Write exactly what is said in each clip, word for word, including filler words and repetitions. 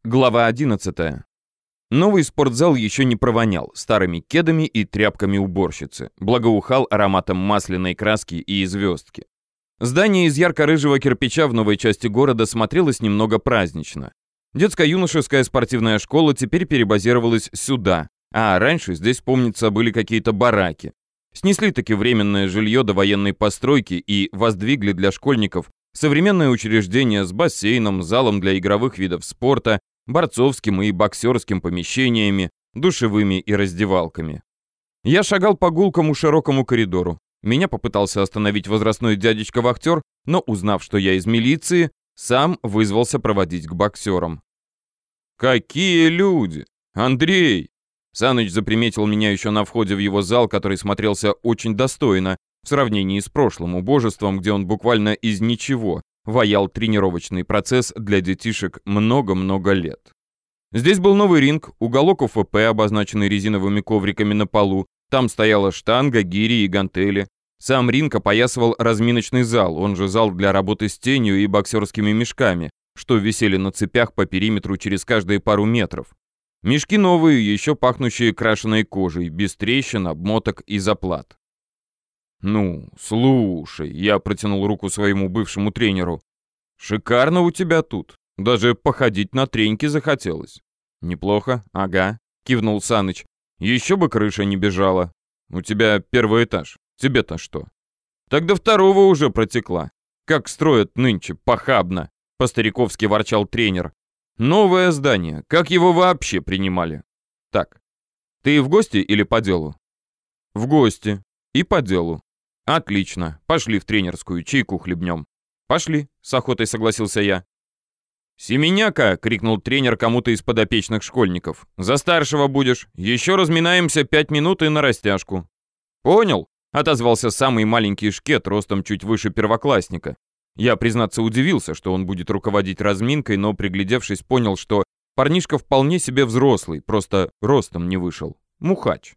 Глава одиннадцатая. Новый спортзал еще не провонял старыми кедами и тряпками уборщицы, благоухал ароматом масляной краски и звездки. Здание из ярко-рыжего кирпича в новой части города смотрелось немного празднично. Детско-юношеская спортивная школа теперь перебазировалась сюда, а раньше здесь, помнится, были какие-то бараки. Снесли таки временное жилье до военной постройки и воздвигли для школьников современное учреждение с бассейном, залом для игровых видов спорта, борцовским и боксерским помещениями, душевыми и раздевалками. Я шагал по гулкому широкому коридору. Меня попытался остановить возрастной дядечка-вахтер, но, узнав, что я из милиции, сам вызвался проводить к боксерам. «Какие люди! Андрей!» Саныч заприметил меня еще на входе в его зал, который смотрелся очень достойно в сравнении с прошлым убожеством, где он буквально из ничего ваял тренировочный процесс для детишек много-много лет. Здесь был новый ринг, уголок ОФП, обозначенный резиновыми ковриками на полу, там стояла штанга, гири и гантели. Сам ринг опоясывал разминочный зал, он же зал для работы с тенью и боксерскими мешками, что висели на цепях по периметру через каждые пару метров. Мешки новые, еще пахнущие крашеной кожей, без трещин, обмоток и заплат. «Ну, слушай», — я протянул руку своему бывшему тренеру. «Шикарно у тебя тут. Даже походить на треньки захотелось». «Неплохо, ага», — кивнул Саныч. «Еще бы крыша не бежала. У тебя первый этаж. Тебе-то что?» «Так до второго уже протекла. Как строят нынче, похабно», — по-стариковски ворчал тренер. «Новое здание. Как его вообще принимали?» «Так, ты в гости или по делу?» «В гости. И по делу». «Отлично. Пошли в тренерскую, чайку хлебнем». «Пошли», — с охотой согласился я. «Семеняка!» — крикнул тренер кому-то из подопечных школьников. «За старшего будешь. Еще разминаемся пять минут и на растяжку». «Понял», — отозвался самый маленький шкет, ростом чуть выше первоклассника. Я, признаться, удивился, что он будет руководить разминкой, но, приглядевшись, понял, что парнишка вполне себе взрослый, просто ростом не вышел. Мухач.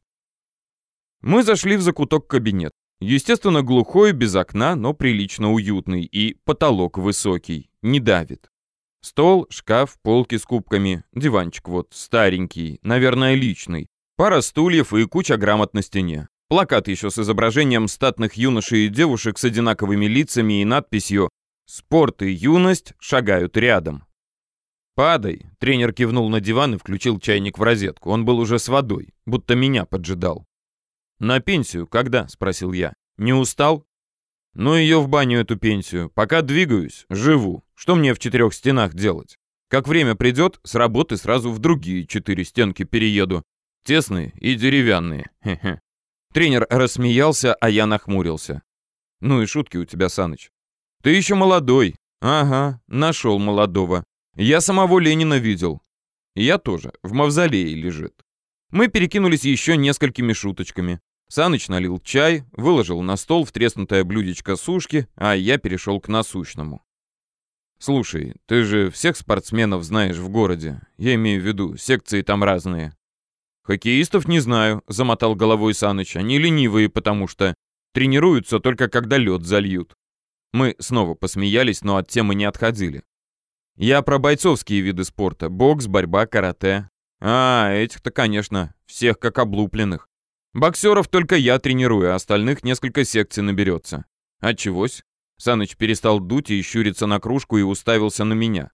Мы зашли в закуток кабинет. Естественно, глухой, без окна, но прилично уютный, и потолок высокий, не давит. Стол, шкаф, полки с кубками, диванчик вот старенький, наверное, личный, пара стульев и куча грамот на стене. Плакат еще с изображением статных юношей и девушек с одинаковыми лицами и надписью «Спорт и юность шагают рядом». «Падай», — тренер кивнул на диван и включил чайник в розетку. Он был уже с водой, будто меня поджидал. «На пенсию когда?» — спросил я. «Не устал?» «Ну ее в баню, эту пенсию. Пока двигаюсь, живу. Что мне в четырех стенах делать? Как время придет, с работы сразу в другие четыре стенки перееду. Тесные и деревянные. Хе-хе». Тренер рассмеялся, а я нахмурился. «Ну и шутки у тебя, Саныч. Ты еще молодой». «Ага, нашел молодого. Я самого Ленина видел». «Я тоже. В мавзолее лежит». Мы перекинулись еще несколькими шуточками. Саныч налил чай, выложил на стол в треснутое блюдечко сушки, а я перешел к насущному. «Слушай, ты же всех спортсменов знаешь в городе. Я имею в виду, секции там разные». «Хоккеистов не знаю», — замотал головой Саныч. «Они ленивые, потому что тренируются только когда лед зальют». Мы снова посмеялись, но от темы не отходили. «Я про бойцовские виды спорта. Бокс, борьба, карате». «А, этих-то, конечно, всех как облупленных. Боксеров только я тренирую, а остальных несколько секций наберется». «Отчегось?» Саныч перестал дуть и щуриться на кружку и уставился на меня.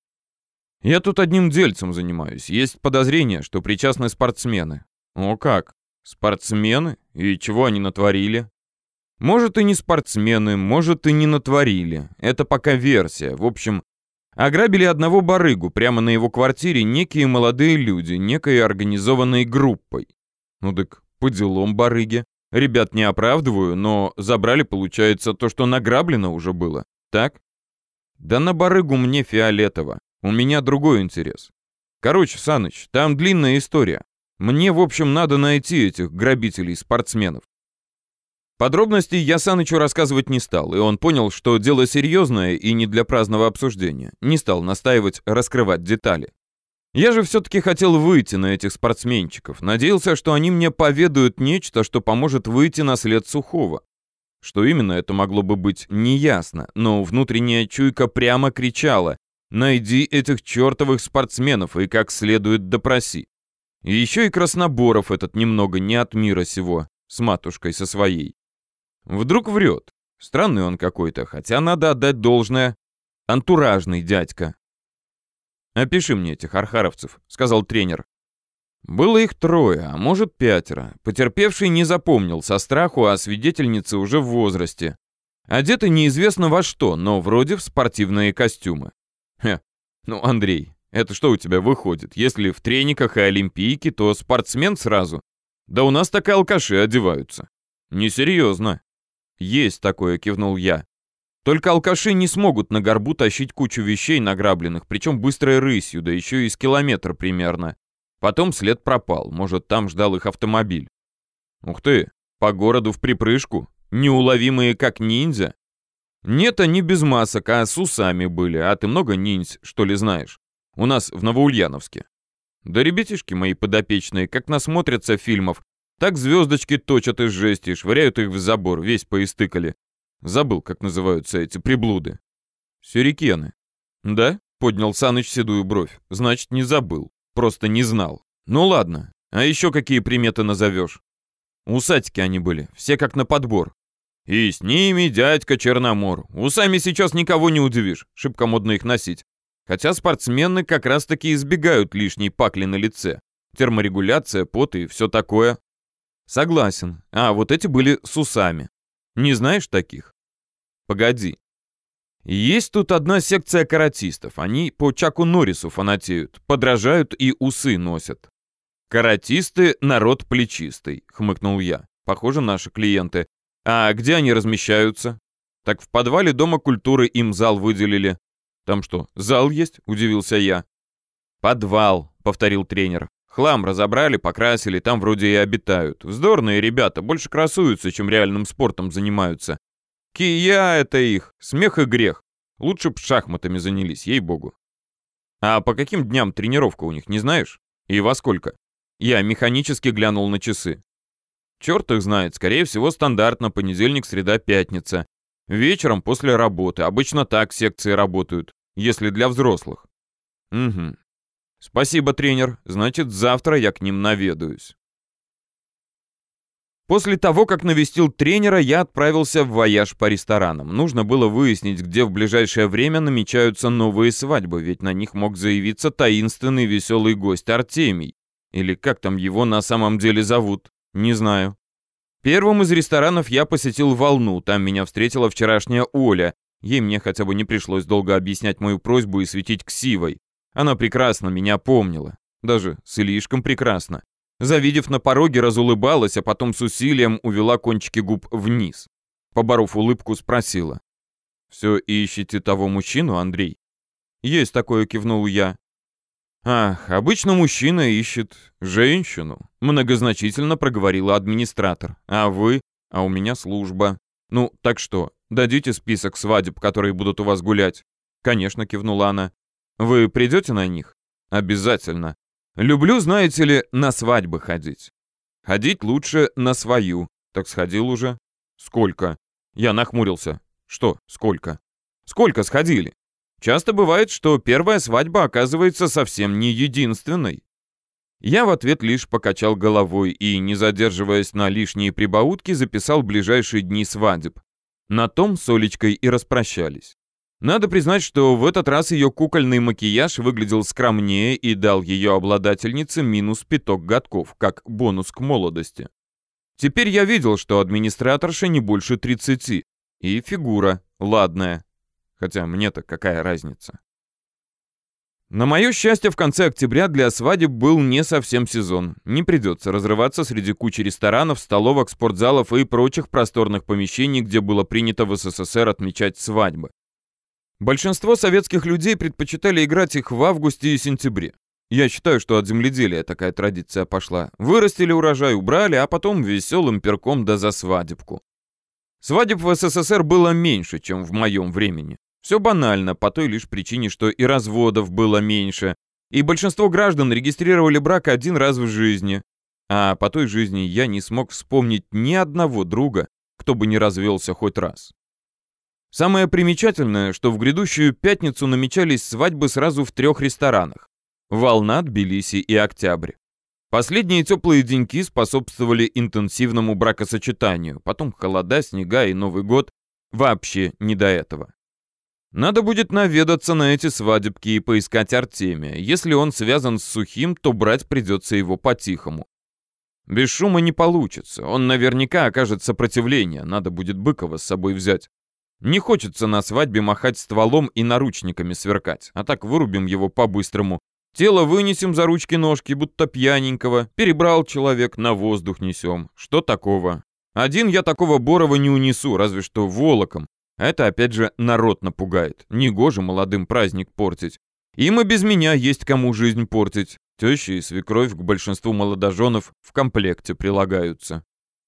«Я тут одним дельцем занимаюсь. Есть подозрение, что причастны спортсмены». «О как? Спортсмены? И чего они натворили?» «Может, и не спортсмены, может, и не натворили. Это пока версия. В общем, ограбили одного барыгу прямо на его квартире некие молодые люди, некой организованной группой. Ну так по делам барыги. Ребят не оправдываю, но забрали, получается, то, что награблено уже было. Так? Да на барыгу мне фиолетово. У меня другой интерес. Короче, Саныч, там длинная история. Мне, в общем, надо найти этих грабителей-спортсменов». Подробностей я Санычу рассказывать не стал, и он понял, что дело серьезное и не для праздного обсуждения. Не стал настаивать, раскрывать детали. Я же все-таки хотел выйти на этих спортсменчиков. Надеялся, что они мне поведают нечто, что поможет выйти на след Сухого. Что именно это могло бы быть, неясно, но внутренняя чуйка прямо кричала: Найди этих чертовых спортсменов и как следует допроси. И еще и Красноборов этот немного не от мира сего, с матушкой со своей. Вдруг врет. Странный он какой-то, хотя надо отдать должное. Антуражный дядька. «Опиши мне этих архаровцев», — сказал тренер. Было их трое, а может пятеро. Потерпевший не запомнил со страху, а свидетельницы уже в возрасте. Одеты неизвестно во что, но вроде в спортивные костюмы. Хе, ну, Андрей, это что у тебя выходит? Если в трениках и олимпийке, то спортсмен сразу. Да у нас так и алкаши одеваются. Несерьезно. Есть такое, кивнул я. Только алкаши не смогут на горбу тащить кучу вещей награбленных, причем быстрой рысью, да еще и с километра примерно. Потом след пропал, может, там ждал их автомобиль. Ух ты, по городу в припрыжку, неуловимые как ниндзя. Нет, они без масок, а с усами были, а ты много ниндзь, что ли, знаешь? У нас в Новоульяновске. Да ребятишки мои подопечные, как насмотрятся фильмов, так звездочки точат из жести, швыряют их в забор, весь поистыкали. Забыл, как называются эти приблуды. Сюрикены. Да? Поднял Саныч седую бровь. Значит, не забыл. Просто не знал. Ну ладно. А еще какие приметы назовешь? Усатики они были, все как на подбор. И с ними дядька Черномор. Усами сейчас никого не удивишь. Шибко модно их носить. Хотя спортсмены как раз-таки избегают лишней пакли на лице. Терморегуляция, пот и все такое. Согласен. А вот эти были с усами. Не знаешь таких? Погоди. Есть тут одна секция каратистов. Они по Чаку Норрису фанатеют, подражают и усы носят. Каратисты — народ плечистый, хмыкнул я. Похоже, наши клиенты. А где они размещаются? Так в подвале Дома культуры им зал выделили. Там что, зал есть? Удивился я. Подвал, повторил тренер. Хлам разобрали, покрасили, там вроде и обитают. Вздорные ребята, больше красуются, чем реальным спортом занимаются. Кия это их, смех и грех. Лучше б шахматами занялись, ей-богу. А по каким дням тренировка у них, не знаешь? И во сколько? Я механически глянул на часы. Черт их знает, скорее всего стандартно, понедельник, среда, пятница. Вечером после работы, обычно так секции работают, если для взрослых. Угу. Спасибо, тренер, значит, завтра я к ним наведаюсь. После того, как навестил тренера, я отправился в вояж по ресторанам. Нужно было выяснить, где в ближайшее время намечаются новые свадьбы, ведь на них мог заявиться таинственный веселый гость Артемий. Или как там его на самом деле зовут, не знаю. Первым из ресторанов я посетил «Волну», там меня встретила вчерашняя Оля. Ей мне хотя бы не пришлось долго объяснять мою просьбу и светить ксивой. Она прекрасно меня помнила, даже слишком прекрасно. Завидев на пороге, разулыбалась, а потом с усилием увела кончики губ вниз. Поборов улыбку, спросила. «Все ищете того мужчину, Андрей?» «Есть такое», — кивнул я. «Ах, обычно мужчина ищет женщину», — многозначительно проговорила администратор. «А вы? А у меня служба. Ну, так что, дадите список свадеб, которые будут у вас гулять?» «Конечно», — кивнула она. «Вы придете на них?» «Обязательно. Люблю, знаете ли, на свадьбы ходить. Ходить лучше на свою. Так сходил уже?» «Сколько?» Я нахмурился. «Что, сколько?» «Сколько сходили? Часто бывает, что первая свадьба оказывается совсем не единственной». Я в ответ лишь покачал головой и, не задерживаясь на лишние прибаутки, записал ближайшие дни свадеб. На том с Олечкой и распрощались. Надо признать, что в этот раз ее кукольный макияж выглядел скромнее и дал ее обладательнице минус пяток годков, как бонус к молодости. Теперь я видел, что администраторша не больше тридцати, и фигура ладная. Хотя мне-то какая разница. На мое счастье, в конце октября для свадеб был не совсем сезон. Не придется разрываться среди кучи ресторанов, столовок, спортзалов и прочих просторных помещений, где было принято в СССР отмечать свадьбы. Большинство советских людей предпочитали играть их в августе и сентябре. Я считаю, что от земледелия такая традиция пошла. Вырастили урожай, убрали, а потом веселым перком да за свадебку. Свадеб в СССР было меньше, чем в моем времени. Все банально, по той лишь причине, что и разводов было меньше, и большинство граждан регистрировали брак один раз в жизни. А по той жизни я не смог вспомнить ни одного друга, кто бы не развелся хоть раз. Самое примечательное, что в грядущую пятницу намечались свадьбы сразу в трех ресторанах: «Волна», «Тбилиси» и «Октябрь». Последние теплые деньки способствовали интенсивному бракосочетанию, потом холода, снега и Новый год. Вообще не до этого. Надо будет наведаться на эти свадебки и поискать Артемия. Если он связан с Сухим, то брать придется его по-тихому. Без шума не получится, он наверняка окажет сопротивление, надо будет Быкова с собой взять. Не хочется на свадьбе махать стволом и наручниками сверкать, а так вырубим его по-быстрому. Тело вынесем за ручки-ножки, будто пьяненького. Перебрал человек, на воздух несем. Что такого? Один я такого Борова не унесу, разве что волоком. А это опять же народ напугает. Негоже молодым праздник портить. Им и без меня есть кому жизнь портить. Теща и свекровь к большинству молодоженов в комплекте прилагаются.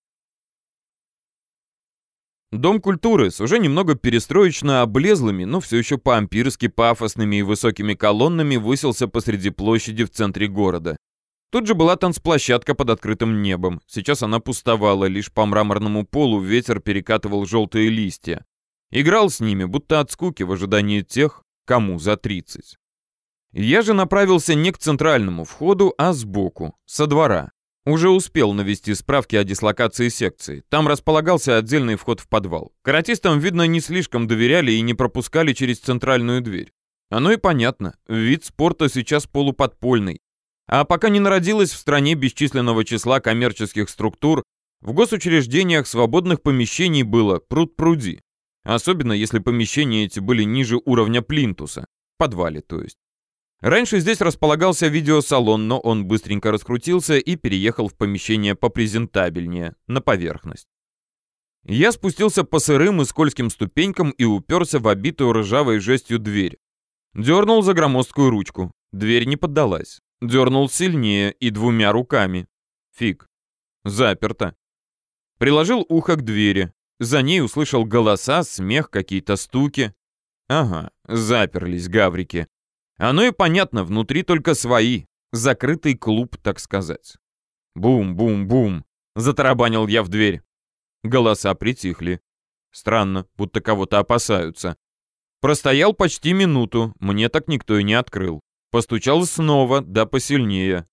Дом культуры с уже немного перестроечно облезлыми, но все еще по-ампирски пафосными и высокими колоннами высился посреди площади в центре города. Тут же была танцплощадка под открытым небом. Сейчас она пустовала, лишь по мраморному полу ветер перекатывал желтые листья. Играл с ними, будто от скуки в ожидании тех, кому за тридцать. Я же направился не к центральному входу, а сбоку, со двора. Уже успел навести справки о дислокации секции. Там располагался отдельный вход в подвал. Каратистам, видно, не слишком доверяли и не пропускали через центральную дверь. Оно и понятно. Вид спорта сейчас полуподпольный. А пока не народилось в стране бесчисленного числа коммерческих структур, в госучреждениях свободных помещений было пруд-пруди. Особенно, если помещения эти были ниже уровня плинтуса. В подвале, то есть. Раньше здесь располагался видеосалон, но он быстренько раскрутился и переехал в помещение попрезентабельнее, на поверхность. Я спустился по сырым и скользким ступенькам и уперся в обитую ржавой жестью дверь. Дернул за громоздкую ручку. Дверь не поддалась. Дернул сильнее и двумя руками. Фиг. Заперто. Приложил ухо к двери. За ней услышал голоса, смех, какие-то стуки. Ага, заперлись гаврики. Оно и понятно, внутри только свои. Закрытый клуб, так сказать. Бум-бум-бум. Затарабанил я в дверь. Голоса притихли. Странно, будто кого-то опасаются. Простоял почти минуту, мне так никто и не открыл. Постучал снова, да посильнее.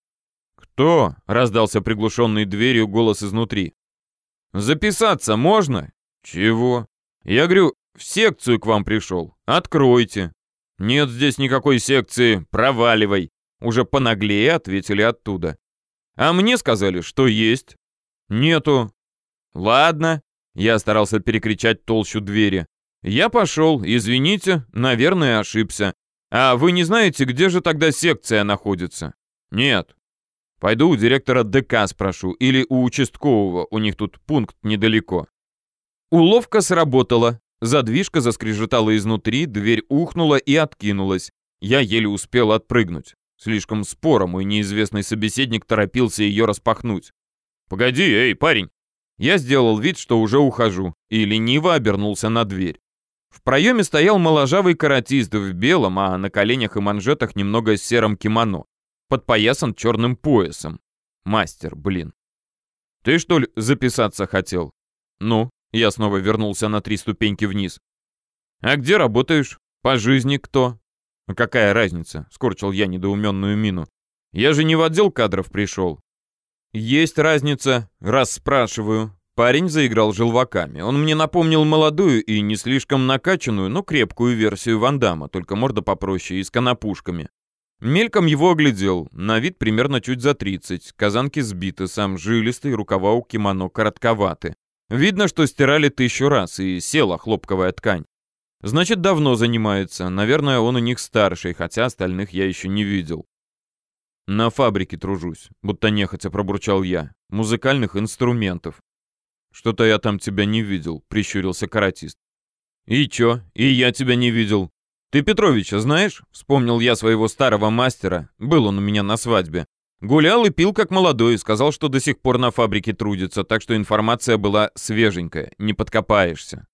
«Кто?» — раздался приглушенный дверью голос изнутри. «Записаться можно?» «Чего?» «Я говорю, в секцию к вам пришел. Откройте». «Нет здесь никакой секции, проваливай», — уже понаглее ответили оттуда. «А мне сказали, что есть». «Нету». «Ладно», — я старался перекричать толщу двери. «Я пошел, извините, наверное, ошибся. А вы не знаете, где же тогда секция находится?» «Нет». «Пойду у директора ДК спрошу, или у участкового, у них тут пункт недалеко». Уловка сработала. Задвижка заскрежетала изнутри, дверь ухнула и откинулась. Я еле успел отпрыгнуть. Слишком споро мой неизвестный собеседник торопился ее распахнуть. «Погоди, эй, парень!» Я сделал вид, что уже ухожу, и лениво обернулся на дверь. В проеме стоял моложавый каратист в белом, а на коленях и манжетах немного сером кимоно, подпоясан черным поясом. Мастер, блин. «Ты, что ли, записаться хотел?» «Ну?» Я снова вернулся на три ступеньки вниз. «А где работаешь? По жизни кто?» «А какая разница?» — скорчил я недоуменную мину. «Я же не в отдел кадров пришел». «Есть разница, раз спрашиваю». Парень заиграл желваками. Он мне напомнил молодую и не слишком накачанную, но крепкую версию Ван Дамма, только морда попроще и с конопушками. Мельком его оглядел, на вид примерно чуть за тридцать, казанки сбиты, сам жилистый, рукава у кимоно коротковаты. Видно, что стирали тысячу раз, и села хлопковая ткань. Значит, давно занимается. Наверное, он у них старший, хотя остальных я еще не видел. На фабрике тружусь, будто нехотя пробурчал я. Музыкальных инструментов. Что-то я там тебя не видел, прищурился каратист. И чё? И я тебя не видел. Ты Петровича знаешь? Вспомнил я своего старого мастера. Был он у меня на свадьбе. Гулял и пил как молодой, сказал, что до сих пор на фабрике трудится, так что информация была свеженькая, не подкопаешься.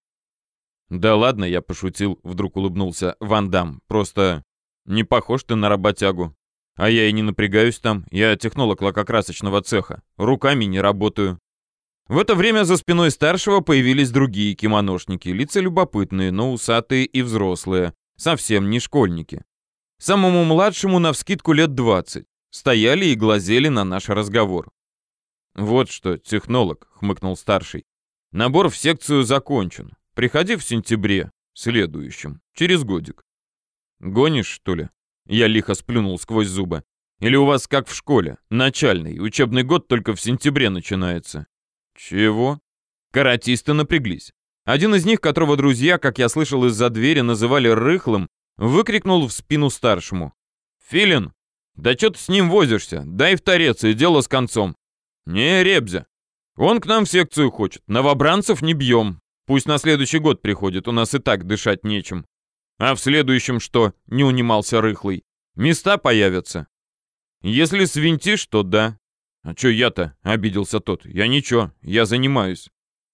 Да ладно, я пошутил, вдруг улыбнулся Ван Дамм. Просто не похож ты на работягу. А я и не напрягаюсь там, я технолог лакокрасочного цеха, руками не работаю. В это время за спиной старшего появились другие кимоношники, лица любопытные, но усатые и взрослые, совсем не школьники. Самому младшему навскидку лет двадцать. Стояли и глазели на наш разговор. «Вот что, технолог», — хмыкнул старший. «Набор в секцию закончен. Приходи в сентябре, следующем, через годик». «Гонишь, что ли?» Я лихо сплюнул сквозь зубы. «Или у вас как в школе, начальный, учебный год только в сентябре начинается?» «Чего?» Каратисты напряглись. Один из них, которого друзья, как я слышал из-за двери, называли рыхлым, выкрикнул в спину старшему. «Филин, да чё ты с ним возишься? Дай в торец, и дело с концом». «Не, Ребзя, он к нам в секцию хочет, новобранцев не бьем. Пусть на следующий год приходит, у нас и так дышать нечем». «А в следующем что?» — не унимался рыхлый. «Места появятся». «Если свинтишь, то да». «А чё я-то?» — обиделся тот. «Я ничего, я занимаюсь».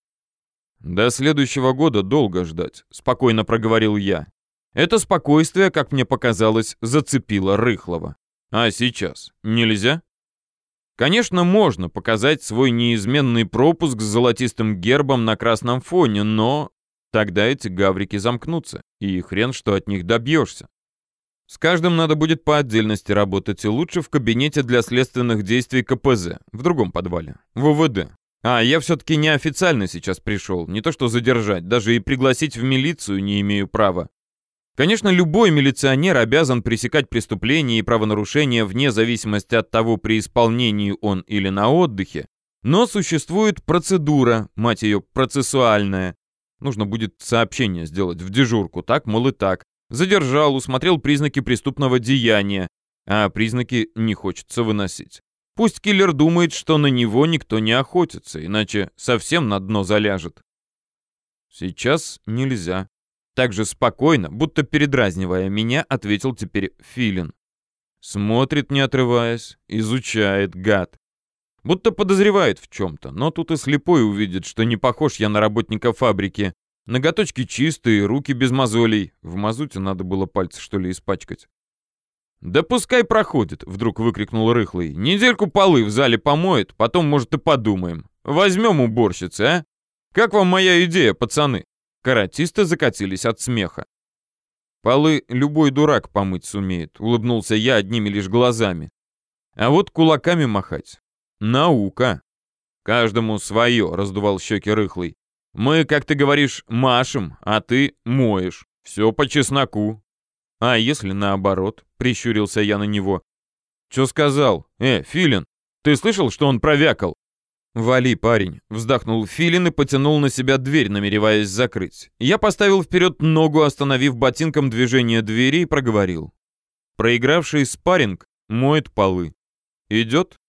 «До следующего года долго ждать», — спокойно проговорил я. Это спокойствие, как мне показалось, зацепило рыхлого. «А сейчас нельзя?» Конечно, можно показать свой неизменный пропуск с золотистым гербом на красном фоне, но тогда эти гаврики замкнутся, и хрен что от них добьешься. С каждым надо будет по отдельности работать, и лучше в кабинете для следственных действий ка пэ зэ, в другом подвале, в о вэ дэ. А я все-таки неофициально сейчас пришел, не то что задержать, даже и пригласить в милицию не имею права. Конечно, любой милиционер обязан пресекать преступления и правонарушения вне зависимости от того, при исполнении он или на отдыхе, но существует процедура, мать ее, процессуальная. Нужно будет сообщение сделать в дежурку, так, мол, и так. Задержал, усмотрел признаки преступного деяния, а признаки не хочется выносить. Пусть киллер думает, что на него никто не охотится, иначе совсем на дно заляжет. Сейчас нельзя. Так же спокойно, будто передразнивая меня, ответил теперь Филин. Смотрит, не отрываясь, изучает, гад. Будто подозревает в чем-то, но тут и слепой увидит, что не похож я на работника фабрики. Ноготочки чистые, руки без мозолей. В мазуте надо было пальцы, что ли, испачкать. «Да пускай проходит», — вдруг выкрикнул рыхлый. «Недельку полы в зале помоет, потом, может, и подумаем. Возьмем уборщицы, а? Как вам моя идея, пацаны?» Каратисты закатились от смеха. «Полы любой дурак помыть сумеет», — улыбнулся я одними лишь глазами. «А вот кулаками махать — наука». «Каждому свое», — раздувал щеки рыхлый. «Мы, как ты говоришь, машем, а ты моешь. Все по чесноку». «А если наоборот?» — прищурился я на него. «Че сказал? Э, Филин, ты слышал, что он провякал?» «Вали, парень», — вздохнул Филин и потянул на себя дверь, намереваясь закрыть. Я поставил вперед ногу, остановив ботинком движение двери, и проговорил. «Проигравший спарринг моет полы. Идет?»